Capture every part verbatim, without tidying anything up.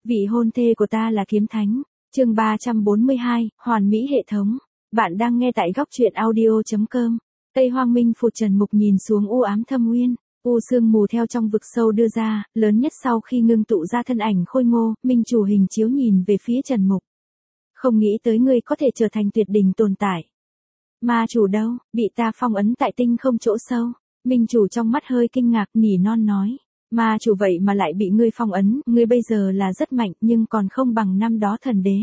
Vị hôn thê của ta là kiếm thánh. Chương ba trăm bốn mươi hai, hoàn mỹ hệ thống. Bạn đang nghe tại góc truyện audio chấm com. Tây Hoang Minh Phụt Trần Mục nhìn xuống u ám thâm uyên, u sương mù theo trong vực sâu đưa ra, lớn nhất sau khi ngưng tụ ra thân ảnh khôi ngô, Minh Chủ hình chiếu nhìn về phía Trần Mục. Không nghĩ tới ngươi có thể trở thành tuyệt đỉnh tồn tại. Ma chủ đâu, bị ta phong ấn tại tinh không chỗ sâu. Minh Chủ trong mắt hơi kinh ngạc, nỉ non nói. Ma chủ vậy mà lại bị ngươi phong ấn, ngươi bây giờ là rất mạnh nhưng còn không bằng năm đó thần đế.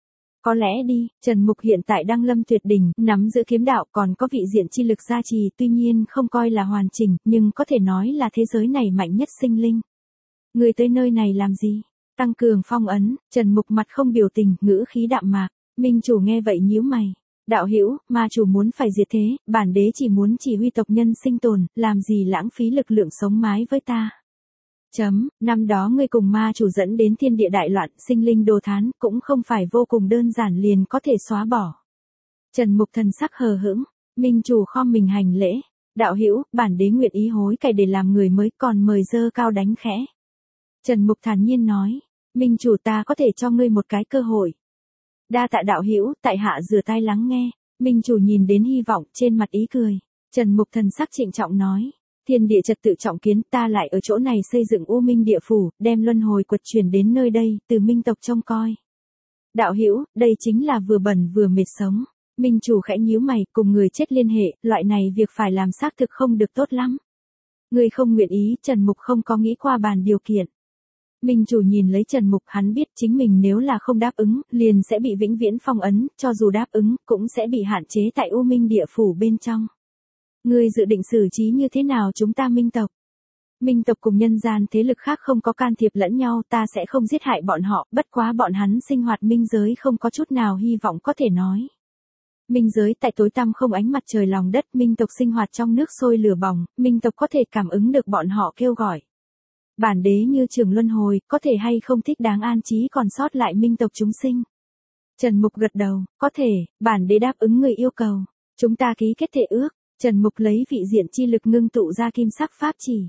Có lẽ đi, Trần Mục hiện tại đang lâm tuyệt đỉnh, nắm giữ kiếm đạo, còn có vị diện chi lực gia trì, tuy nhiên không coi là hoàn chỉnh, nhưng có thể nói là thế giới này mạnh nhất sinh linh. Ngươi tới nơi này làm gì? Tăng cường phong ấn. Trần Mục mặt không biểu tình, ngữ khí đạm mạc. Minh Chủ nghe vậy nhíu mày. Đạo hữu, ma chủ muốn phải diệt thế, bản đế chỉ muốn chỉ huy tộc nhân sinh tồn, làm gì lãng phí lực lượng sống mái với ta. Chấm, năm đó ngươi cùng ma chủ dẫn đến thiên địa đại loạn, sinh linh đồ thán, cũng không phải vô cùng đơn giản liền có thể xóa bỏ. Trần Mục thần sắc hờ hững, Minh Chủ khom mình hành lễ. Đạo hữu, bản đế nguyện ý hối cải để làm người mới, còn mời dơ cao đánh khẽ. Trần Mục thản nhiên nói, Minh Chủ ta có thể cho ngươi một cái cơ hội. Đa tạ đạo hữu, tại hạ rửa tai lắng nghe. Minh Chủ nhìn đến hy vọng, trên mặt ý cười. Trần Mục thần sắc trịnh trọng nói, thiên địa trật tự trọng kiến, ta lại ở chỗ này xây dựng U Minh địa phủ, đem luân hồi quật chuyển đến nơi đây, từ Minh tộc trông coi. Đạo hữu, đây chính là vừa bẩn vừa mệt sống. Minh Chủ khẽ nhíu mày, cùng người chết liên hệ, loại này việc phải làm xác thực không được tốt lắm. Ngươi không nguyện ý, Trần Mục không có nghĩ qua bàn điều kiện. Minh Chủ nhìn lấy Trần Mục, hắn biết chính mình nếu là không đáp ứng, liền sẽ bị vĩnh viễn phong ấn, cho dù đáp ứng, cũng sẽ bị hạn chế tại U Minh địa phủ bên trong. Ngươi dự định xử trí như thế nào chúng ta Minh tộc? Minh tộc cùng nhân gian thế lực khác không có can thiệp lẫn nhau, ta sẽ không giết hại bọn họ, bất quá bọn hắn sinh hoạt minh giới không có chút nào hy vọng có thể nói. Minh giới tại tối tăm không ánh mặt trời lòng đất, Minh tộc sinh hoạt trong nước sôi lửa bỏng, Minh tộc có thể cảm ứng được bọn họ kêu gọi. Bản đế như trường luân hồi, có thể hay không thích đáng an trí còn sót lại Minh tộc chúng sinh. Trần Mục gật đầu, có thể, bản đế đáp ứng người yêu cầu. Chúng ta ký kết thể ước. Trần Mục lấy vị diện chi lực ngưng tụ ra kim sắc pháp chỉ.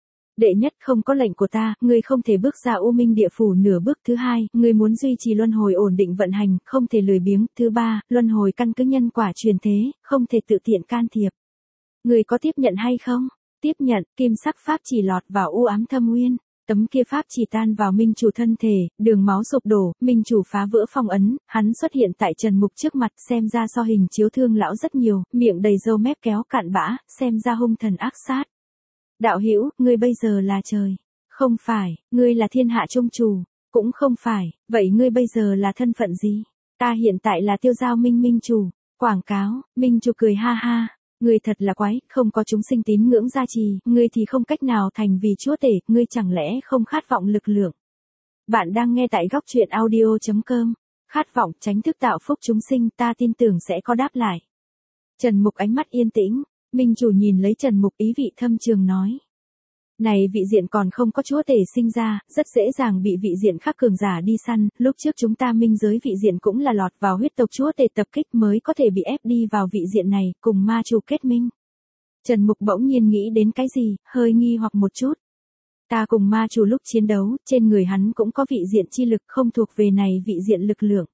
Đệ nhất, không có lệnh của ta, ngươi không thể bước ra U Minh địa phủ nửa bước. Thứ hai, ngươi muốn duy trì luân hồi ổn định vận hành, không thể lười biếng. Thứ ba, luân hồi căn cứ nhân quả truyền thế, không thể tự tiện can thiệp. Ngươi có tiếp nhận hay không? Tiếp nhận. Kim sắc pháp chỉ lọt vào u ám thâm uyên. Tấm kia pháp chỉ tan vào Minh Chủ thân thể, đường máu sụp đổ, Minh Chủ phá vỡ phong ấn, hắn xuất hiện tại Trần Mục trước mặt, xem ra so hình chiếu thương lão rất nhiều, miệng đầy râu mép kéo cạn bã, xem ra hung thần ác sát. Đạo hữu, ngươi bây giờ là trời. Không phải, ngươi là thiên hạ trung chủ. Cũng không phải, vậy ngươi bây giờ là thân phận gì? Ta hiện tại là Tiêu Giao Minh Minh Chủ. Quảng cáo. Minh Chủ cười ha ha. Ngươi thật là quái, không có chúng sinh tín ngưỡng gia trì, ngươi thì không cách nào thành vì chúa tể, ngươi chẳng lẽ không khát vọng lực lượng. Bạn đang nghe tại góc truyện audio chấm com. Khát vọng tránh thức tạo phúc chúng sinh, ta tin tưởng sẽ có đáp lại. Trần Mục ánh mắt yên tĩnh, Minh Chủ nhìn lấy Trần Mục ý vị thâm trường nói. Này vị diện còn không có chúa tể sinh ra, rất dễ dàng bị vị diện khác cường giả đi săn, lúc trước chúng ta minh giới vị diện cũng là lọt vào huyết tộc chúa tể tập kích mới có thể bị ép đi vào vị diện này, cùng ma chủ kết minh. Trần Mục bỗng nhiên nghĩ đến cái gì, hơi nghi hoặc một chút. Ta cùng ma chủ lúc chiến đấu, trên người hắn cũng có vị diện chi lực không thuộc về này vị diện lực lượng.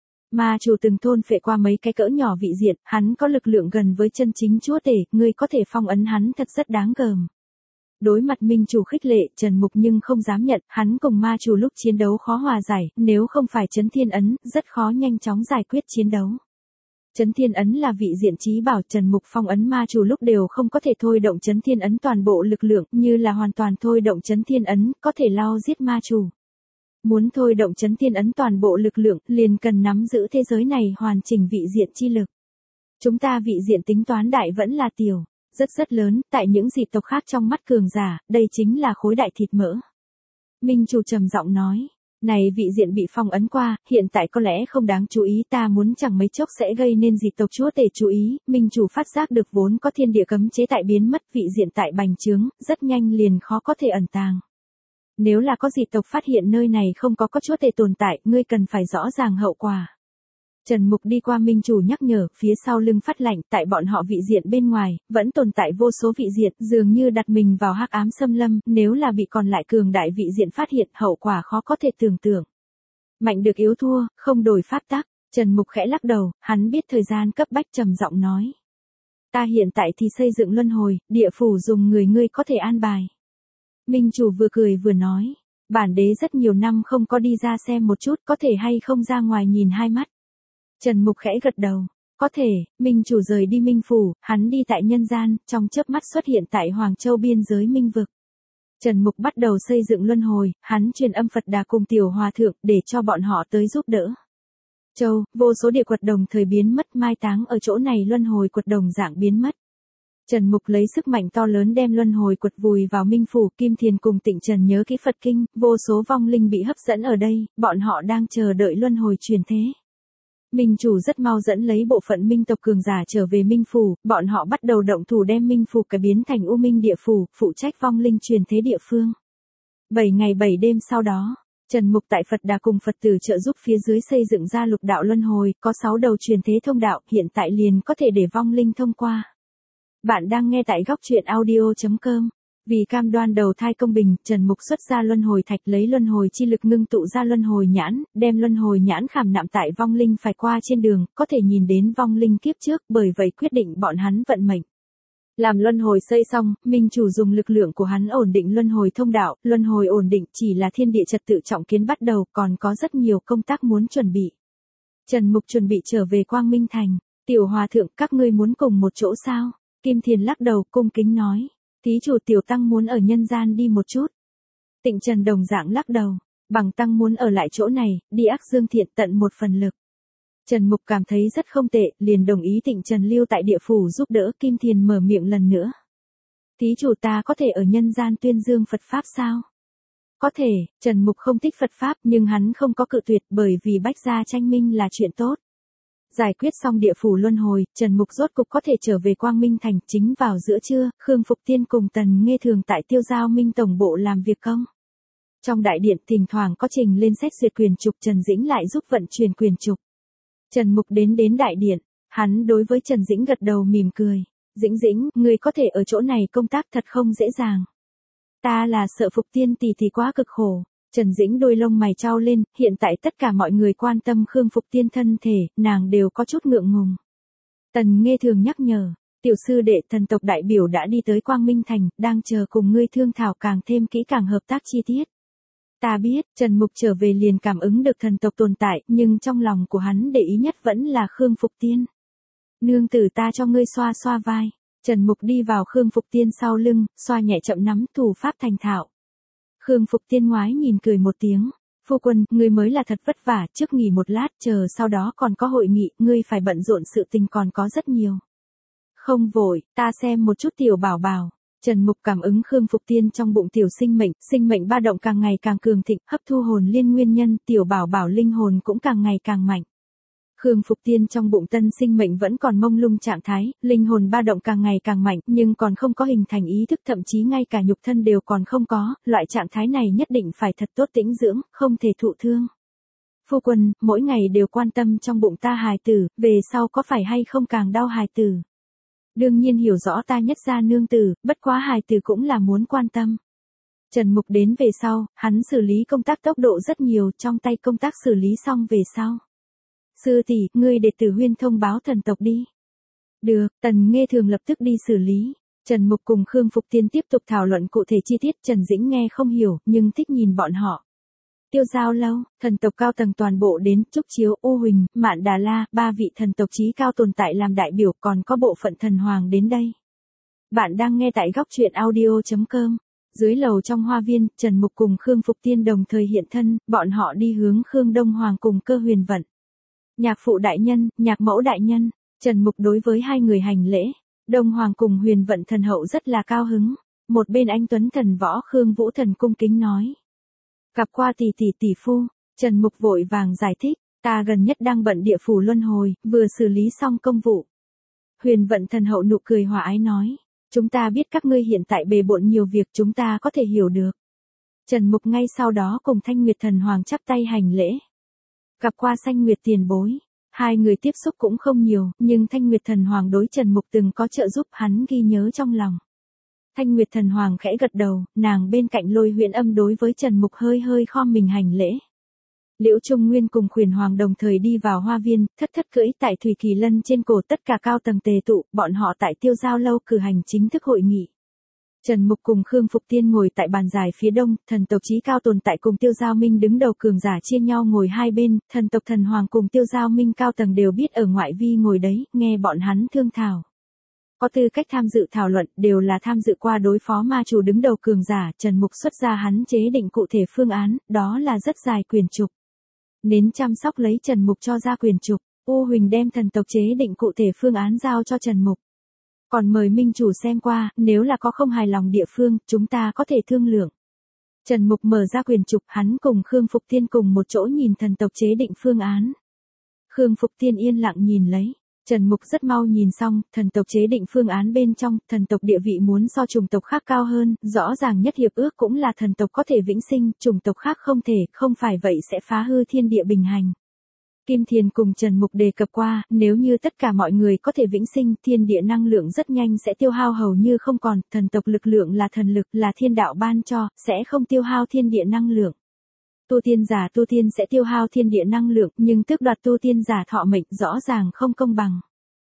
Ma chủ từng thôn phệ qua mấy cái cỡ nhỏ vị diện, hắn có lực lượng gần với chân chính chúa tể, ngươi có thể phong ấn hắn thật rất đáng gờm. Đối mặt Minh Chủ khích lệ, Trần Mục nhưng không dám nhận, hắn cùng ma chủ lúc chiến đấu khó hòa giải, nếu không phải Chấn Thiên Ấn, rất khó nhanh chóng giải quyết chiến đấu. Chấn Thiên Ấn là vị diện chí bảo, Trần Mục phong ấn ma chủ lúc đều không có thể thôi động Chấn Thiên Ấn toàn bộ lực lượng, như là hoàn toàn thôi động Chấn Thiên Ấn, có thể lao giết ma chủ. Muốn thôi động Chấn Thiên Ấn toàn bộ lực lượng, liền cần nắm giữ thế giới này hoàn chỉnh vị diện chi lực. Chúng ta vị diện tính toán đại vẫn là tiểu. Rất rất lớn, tại những dị tộc khác trong mắt cường giả, đây chính là khối đại thịt mỡ. Minh Chủ trầm giọng nói, này vị diện bị phong ấn qua, hiện tại có lẽ không đáng chú ý, ta muốn chẳng mấy chốc sẽ gây nên dị tộc chúa tể chú ý. Minh Chủ phát giác được vốn có thiên địa cấm chế tại biến mất, vị diện tại bành trướng, rất nhanh liền khó có thể ẩn tàng. Nếu là có dị tộc phát hiện nơi này không có có chúa tể tồn tại, ngươi cần phải rõ ràng hậu quả. Trần Mục đi qua Minh Chủ nhắc nhở, phía sau lưng phát lạnh, tại bọn họ vị diện bên ngoài, vẫn tồn tại vô số vị diện, dường như đặt mình vào hắc ám xâm lâm, nếu là bị còn lại cường đại vị diện phát hiện, hậu quả khó có thể tưởng tượng. Mạnh được yếu thua, không đổi pháp tắc. Trần Mục khẽ lắc đầu, hắn biết thời gian cấp bách trầm giọng nói. Ta hiện tại thì xây dựng luân hồi, địa phủ dùng người ngươi có thể an bài. Minh chủ vừa cười vừa nói. Bản đế rất nhiều năm không có đi ra xem một chút, có thể hay không ra ngoài nhìn hai mắt. Trần Mục khẽ gật đầu. Có thể, Minh chủ rời đi Minh phủ, hắn đi tại nhân gian, trong chớp mắt xuất hiện tại Hoàng Châu biên giới Minh vực. Trần Mục bắt đầu xây dựng luân hồi, hắn truyền âm Phật Đà cùng tiểu hòa thượng để cho bọn họ tới giúp đỡ. Châu, vô số địa quật đồng thời biến mất mai táng ở chỗ này luân hồi quật đồng dạng biến mất. Trần Mục lấy sức mạnh to lớn đem luân hồi quật vùi vào Minh phủ, Kim Thiền cùng Tịnh Trần nhớ kỹ Phật kinh, vô số vong linh bị hấp dẫn ở đây, bọn họ đang chờ đợi luân hồi chuyển thế. Minh chủ rất mau dẫn lấy bộ phận Minh tộc cường giả trở về Minh phủ, bọn họ bắt đầu động thủ đem Minh phủ cải biến thành U Minh địa phủ, phụ trách vong linh truyền thế địa phương. Bảy ngày bảy đêm sau đó, Trần Mục tại Phật Đà cùng Phật tử trợ giúp phía dưới xây dựng ra lục đạo luân hồi, có sáu đầu truyền thế thông đạo, hiện tại liền có thể để vong linh thông qua. Bạn đang nghe tại góc truyện audio chấm com. Vì cam đoan đầu thai công bình, Trần Mục xuất ra luân hồi thạch lấy luân hồi chi lực ngưng tụ ra luân hồi nhãn, đem luân hồi nhãn khảm nạm tại vong linh phải qua trên đường, có thể nhìn đến vong linh kiếp trước, bởi vậy quyết định bọn hắn vận mệnh. Làm luân hồi xây xong, Minh chủ dùng lực lượng của hắn ổn định luân hồi thông đạo, luân hồi ổn định chỉ là thiên địa trật tự trọng kiến bắt đầu, còn có rất nhiều công tác muốn chuẩn bị. Trần Mục chuẩn bị trở về Quang Minh Thành. Tiểu hòa thượng, các ngươi muốn cùng một chỗ sao? Kim Thiền lắc đầu cung kính nói. Thí chủ tiểu tăng muốn ở nhân gian đi một chút. Tịnh Trần đồng dạng lắc đầu. Bằng tăng muốn ở lại chỗ này, đi ác dương thiện tận một phần lực. Trần Mục cảm thấy rất không tệ, liền đồng ý Tịnh Trần lưu tại địa phủ giúp đỡ. Kim Thiền mở miệng lần nữa. Thí chủ ta có thể ở nhân gian tuyên dương Phật Pháp sao? Có thể, Trần Mục không thích Phật Pháp nhưng hắn không có cự tuyệt bởi vì bách gia tranh minh là chuyện tốt. Giải quyết xong địa phủ luân hồi, Trần Mục rốt cục có thể trở về Quang Minh Thành. Chính vào giữa trưa, Khương Phục Tiên cùng Tần Nghê Thường tại Tiêu Giao Minh Tổng Bộ làm việc công. Trong đại điện thỉnh thoảng có trình lên xét duyệt quyền trục, Trần Dĩnh lại giúp vận chuyển quyền trục. Trần Mục đến đến đại điện, hắn đối với Trần Dĩnh gật đầu mỉm cười. Dĩnh Dĩnh, người có thể ở chỗ này công tác thật không dễ dàng. Ta là sợ Phục Tiên tỷ tỷ quá cực khổ. Trần Dĩnh đôi lông mày trao lên, hiện tại tất cả mọi người quan tâm Khương Phục Tiên thân thể, nàng đều có chút ngượng ngùng. Tần Nghê Thường nhắc nhở, tiểu sư đệ thần tộc đại biểu đã đi tới Quang Minh Thành, đang chờ cùng ngươi thương thảo càng thêm kỹ càng hợp tác chi tiết. Ta biết, Trần Mục trở về liền cảm ứng được thần tộc tồn tại, nhưng trong lòng của hắn để ý nhất vẫn là Khương Phục Tiên. Nương tử ta cho ngươi xoa xoa vai. Trần Mục đi vào Khương Phục Tiên sau lưng, xoa nhẹ chậm nắm thủ pháp thành thạo. Khương Phục Tiên ngoái nhìn cười một tiếng. Phu quân, ngươi mới là thật vất vả, trước nghỉ một lát, chờ sau đó còn có hội nghị, ngươi phải bận rộn sự tình còn có rất nhiều. Không vội, ta xem một chút tiểu bảo bảo. Trần Mục cảm ứng Khương Phục Tiên trong bụng tiểu sinh mệnh, sinh mệnh ba động càng ngày càng cường thịnh, hấp thu hồn liên nguyên nhân, tiểu bảo bảo linh hồn cũng càng ngày càng mạnh. Khương Phục Tiên trong bụng tân sinh mệnh vẫn còn mông lung trạng thái, linh hồn ba động càng ngày càng mạnh, nhưng còn không có hình thành ý thức, thậm chí ngay cả nhục thân đều còn không có, loại trạng thái này nhất định phải thật tốt tĩnh dưỡng, không thể thụ thương. Phu quân, mỗi ngày đều quan tâm trong bụng ta hài tử, về sau có phải hay không càng đau hài tử? Đương nhiên hiểu rõ ta nhất gia nương tử, bất quá hài tử cũng là muốn quan tâm. Trần Mục đến về sau, hắn xử lý công tác tốc độ rất nhiều, trong tay công tác xử lý xong về sau. Sư tỷ, ngươi để Tử Huyên thông báo thần tộc đi. Được, Tần Nghê Thường lập tức đi xử lý. Trần Mục cùng Khương Phục Tiên tiếp tục thảo luận cụ thể chi tiết, Trần Dĩnh nghe không hiểu, nhưng thích nhìn bọn họ. Tiêu Giao Lâu, thần tộc cao tầng toàn bộ đến, Trúc Chiếu, U Huỳnh, Mạn Đà La, ba vị thần tộc chí cao tồn tại làm đại biểu, còn có bộ phận thần hoàng đến đây. Bạn đang nghe tại góc truyện audio chấm com. Dưới lầu trong hoa viên, Trần Mục cùng Khương Phục Tiên đồng thời hiện thân, bọn họ đi hướng Khương Đông Hoàng cùng Cơ Huyền Vận. Nhạc phụ đại nhân, nhạc mẫu đại nhân, Trần Mục đối với hai người hành lễ. Đông Hoàng cùng Huyền Vận thần hậu rất là cao hứng. Một bên anh Tuấn thần võ Khương Vũ thần cung kính nói. Gặp qua tỷ tỷ tỷ phu, Trần Mục vội vàng giải thích, ta gần nhất đang bận địa phủ luân hồi, vừa xử lý xong công vụ. Huyền Vận thần hậu nụ cười hòa ái nói, chúng ta biết các ngươi hiện tại bề bộn nhiều việc, chúng ta có thể hiểu được. Trần Mục ngay sau đó cùng Thanh Nguyệt thần hoàng chắp tay hành lễ. Gặp qua Thanh Nguyệt tiền bối, hai người tiếp xúc cũng không nhiều, nhưng Thanh Nguyệt thần hoàng đối Trần Mục từng có trợ giúp, hắn ghi nhớ trong lòng. Thanh Nguyệt thần hoàng khẽ gật đầu, nàng bên cạnh Lôi Huyễn Âm đối với Trần Mục hơi hơi khom mình hành lễ. Liễu Trung Nguyên cùng Khuyển Hoàng đồng thời đi vào hoa viên, thất thất cưỡi tại Thủy Kỳ Lân trên cổ, tất cả cao tầng tề tụ, bọn họ tại Tiêu Giao lâu cử hành chính thức hội nghị. Trần Mục cùng Khương Phục Tiên ngồi tại bàn dài phía đông, thần tộc Chí Cao tồn tại cùng Tiêu Giao Minh đứng đầu cường giả chia nhau ngồi hai bên, thần tộc Thần Hoàng cùng Tiêu Giao Minh cao tầng đều biết ở ngoại vi ngồi đấy, nghe bọn hắn thương thảo. Có tư cách tham dự thảo luận, đều là tham dự qua đối phó ma chủ đứng đầu cường giả, Trần Mục xuất ra hắn chế định cụ thể phương án, đó là rất dài quyền trục. Nến chăm sóc lấy Trần Mục cho ra quyền trục, U Huỳnh đem thần tộc chế định cụ thể phương án giao cho Trần Mục. Còn mời minh chủ xem qua, nếu là có không hài lòng địa phương, chúng ta có thể thương lượng. Trần Mục mở ra quyền trục, hắn cùng Khương Phục Tiên cùng một chỗ nhìn thần tộc chế định phương án. Khương Phục Tiên yên lặng nhìn lấy. Trần Mục rất mau nhìn xong, thần tộc chế định phương án bên trong, thần tộc địa vị muốn so chủng tộc khác cao hơn, rõ ràng nhất hiệp ước cũng là thần tộc có thể vĩnh sinh, chủng tộc khác không thể, không phải vậy sẽ phá hư thiên địa bình hành. Kim Thiền cùng Trần Mục đề cập qua, nếu như tất cả mọi người có thể vĩnh sinh, thiên địa năng lượng rất nhanh sẽ tiêu hao hầu như không còn, thần tộc lực lượng là thần lực, là thiên đạo ban cho, sẽ không tiêu hao thiên địa năng lượng. Tu tiên giả tu tiên sẽ tiêu hao thiên địa năng lượng, nhưng tước đoạt tu tiên giả thọ mệnh rõ ràng không công bằng.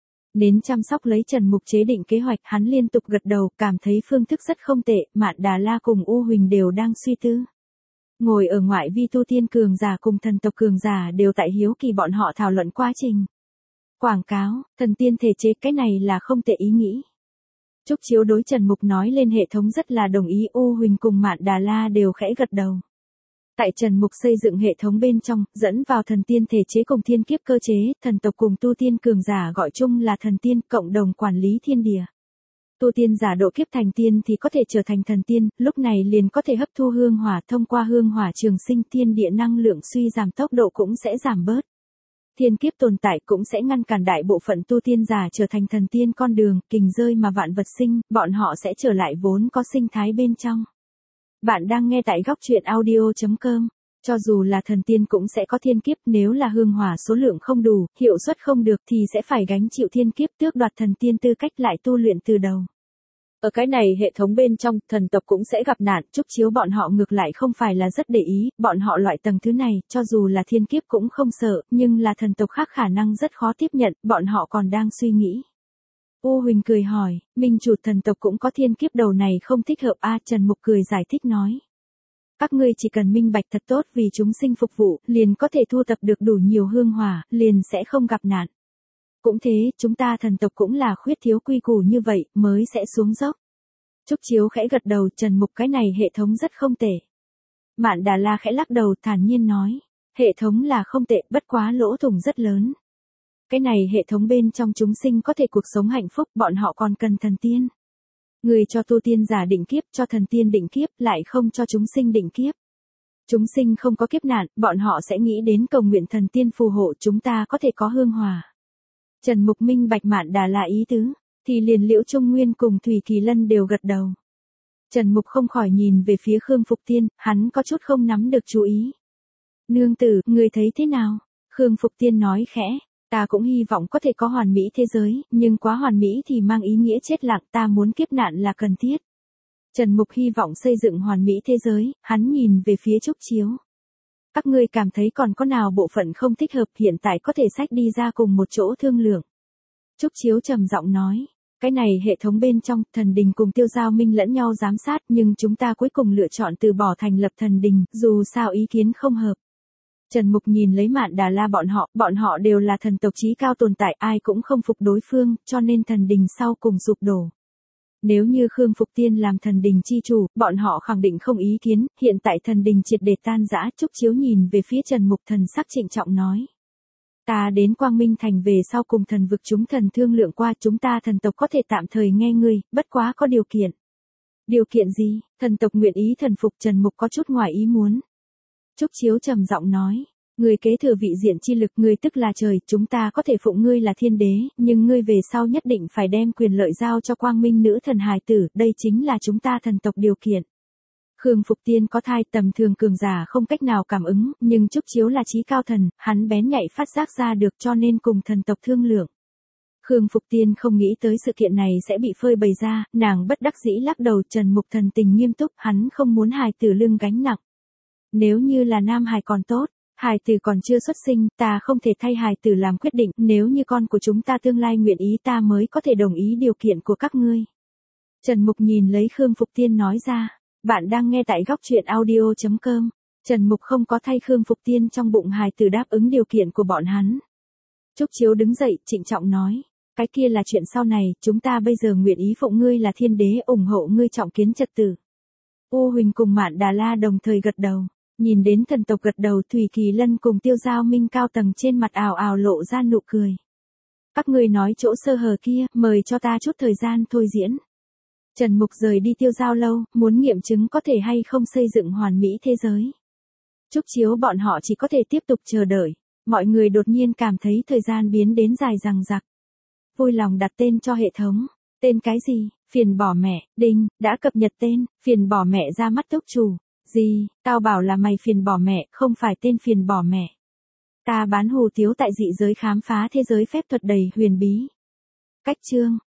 Nến chăm sóc lấy Trần Mục chế định kế hoạch, hắn liên tục gật đầu, cảm thấy phương thức rất không tệ, Mạn Đà La cùng U Huỳnh đều đang suy tư. Ngồi ở ngoại vi tu tiên cường giả cùng thần tộc cường giả đều tại hiếu kỳ bọn họ thảo luận quá trình. Quảng cáo, thần tiên thể chế, cái này là không tệ ý nghĩ. Trúc Chiếu đối Trần Mục nói lên hệ thống rất là đồng ý, U Huỳnh cùng Mạn Đà La đều khẽ gật đầu. Tại Trần Mục xây dựng hệ thống bên trong, dẫn vào thần tiên thể chế cùng thiên kiếp cơ chế, thần tộc cùng tu tiên cường giả gọi chung là thần tiên, cộng đồng quản lý thiên địa. Tu tiên giả độ kiếp thành tiên thì có thể trở thành thần tiên, lúc này liền có thể hấp thu hương hỏa, thông qua hương hỏa trường sinh, thiên địa năng lượng suy giảm, tốc độ cũng sẽ giảm bớt. Thiên kiếp tồn tại cũng sẽ ngăn cản đại bộ phận tu tiên giả trở thành thần tiên con đường, kình rơi mà vạn vật sinh, bọn họ sẽ trở lại vốn có sinh thái bên trong. Bạn đang nghe tại góc truyện audio chấm com. Cho dù là thần tiên cũng sẽ có thiên kiếp, nếu là hương hỏa số lượng không đủ, hiệu suất không được thì sẽ phải gánh chịu thiên kiếp, tước đoạt thần tiên tư cách lại tu luyện từ đầu. Ở cái này hệ thống bên trong, thần tộc cũng sẽ gặp nạn, Trúc Chiếu bọn họ ngược lại không phải là rất để ý, bọn họ loại tầng thứ này, cho dù là thiên kiếp cũng không sợ, nhưng là thần tộc khác khả năng rất khó tiếp nhận, bọn họ còn đang suy nghĩ. U Huỳnh cười hỏi, minh chủ thần tộc cũng có thiên kiếp, đầu này không thích hợp a. Trần Mục cười giải thích nói. Các ngươi chỉ cần minh bạch thật tốt vì chúng sinh phục vụ, liền có thể thu tập được đủ nhiều hương hỏa, liền sẽ không gặp nạn. Cũng thế, chúng ta thần tộc cũng là khuyết thiếu quy củ như vậy, mới sẽ xuống dốc. Trúc Chiếu khẽ gật đầu, Trần Mục cái này hệ thống rất không tệ. Mạn Đà La khẽ lắc đầu, thản nhiên nói, hệ thống là không tệ, bất quá lỗ thủng rất lớn. Cái này hệ thống bên trong chúng sinh có thể cuộc sống hạnh phúc, bọn họ còn cần thần tiên. Người cho tu tiên giả định kiếp, cho thần tiên định kiếp, lại không cho chúng sinh định kiếp. Chúng sinh không có kiếp nạn, bọn họ sẽ nghĩ đến cầu nguyện thần tiên phù hộ, chúng ta có thể có hương hòa. Trần Mục minh bạch Mạn Đà La ý tứ, thì liền Liễu Trung Nguyên cùng Thủy Kỳ Lân đều gật đầu. Trần Mục không khỏi nhìn về phía Khương Phục Tiên, hắn có chút không nắm được chú ý. Nương tử, người thấy thế nào? Khương Phục Tiên nói khẽ. Ta cũng hy vọng có thể có hoàn mỹ thế giới, nhưng quá hoàn mỹ thì mang ý nghĩa chết lặng, ta muốn kiếp nạn là cần thiết. Trần Mục hy vọng xây dựng hoàn mỹ thế giới, hắn nhìn về phía Trúc Chiếu. Các ngươi cảm thấy còn có nào bộ phận không thích hợp, hiện tại có thể xách đi ra cùng một chỗ thương lượng. Trúc Chiếu trầm giọng nói, cái này hệ thống bên trong, thần đình cùng Tiêu Giao Minh lẫn nhau giám sát, nhưng chúng ta cuối cùng lựa chọn từ bỏ thành lập thần đình, dù sao ý kiến không hợp. Trần Mục nhìn lấy Mạn Đà La bọn họ, bọn họ đều là thần tộc chí cao tồn tại, ai cũng không phục đối phương, cho nên thần đình sau cùng sụp đổ. Nếu như Khương Phục Tiên làm thần đình chi chủ, bọn họ khẳng định không ý kiến, hiện tại thần đình triệt để tan rã. Trúc Chiếu nhìn về phía Trần Mục, thần sắc trịnh trọng nói. Ta đến Quang Minh Thành về sau cùng thần vực chúng thần thương lượng qua, chúng ta thần tộc có thể tạm thời nghe ngươi, bất quá có điều kiện. Điều kiện gì? Thần tộc nguyện ý thần phục. Trần Mục có chút ngoài ý muốn. Trúc Chiếu trầm giọng nói, ngươi kế thừa vị diện chi lực, ngươi tức là trời, chúng ta có thể phụng ngươi là thiên đế, nhưng ngươi về sau nhất định phải đem quyền lợi giao cho Quang Minh nữ thần hài tử, đây chính là chúng ta thần tộc điều kiện. Khương Phục Tiên có thai, tầm thường cường giả không cách nào cảm ứng, nhưng Trúc Chiếu là chí cao thần, hắn bén nhạy phát giác ra được, cho nên cùng thần tộc thương lượng. Khương Phục Tiên không nghĩ tới sự kiện này sẽ bị phơi bày ra, nàng bất đắc dĩ lắc đầu. Trần Mục thần tình nghiêm túc, hắn không muốn hài tử lưng gánh nặng. Nếu như là nam hài còn tốt, Hài tử còn chưa xuất sinh, ta không thể thay hài tử làm quyết định, nếu như con của chúng ta tương lai nguyện ý ta mới có thể đồng ý điều kiện của các ngươi. Trần Mục nhìn lấy Khương Phục Tiên nói ra, bạn đang nghe tại góc truyện audio chấm com. Trần Mục không có thay Khương Phục Tiên trong bụng hài tử đáp ứng điều kiện của bọn hắn. Trúc Chiếu đứng dậy, trịnh trọng nói, cái kia là chuyện sau này, chúng ta bây giờ nguyện ý phụng ngươi là thiên đế, ủng hộ ngươi trọng kiến trật tự. U Huỳnh cùng Mạn Đà La đồng thời gật đầu, nhìn đến thần tộc gật đầu, Thủy Kỳ Lân cùng Tiêu Giao Minh cao tầng trên mặt ào ào lộ ra nụ cười. Các ngươi nói chỗ sơ hở kia, mời cho ta chút thời gian thôi diễn. Trần Mục rời đi Tiêu Giao lâu, muốn nghiệm chứng có thể hay không xây dựng hoàn mỹ thế giới. Trúc Chiếu bọn họ chỉ có thể tiếp tục chờ đợi. Mọi người đột nhiên cảm thấy thời gian biến đến dài dằng dặc. Vui lòng đặt tên cho hệ thống. Tên cái gì? Phiền bỏ mẹ. Đinh, đã cập nhật tên. Phiền bỏ mẹ ra mắt túc chủ. Gì? Tao bảo là mày phiền bỏ mẹ, không phải tên phiền bỏ mẹ. Ta bán hủ tiếu tại dị giới khám phá thế giới phép thuật đầy huyền bí. Cách chương.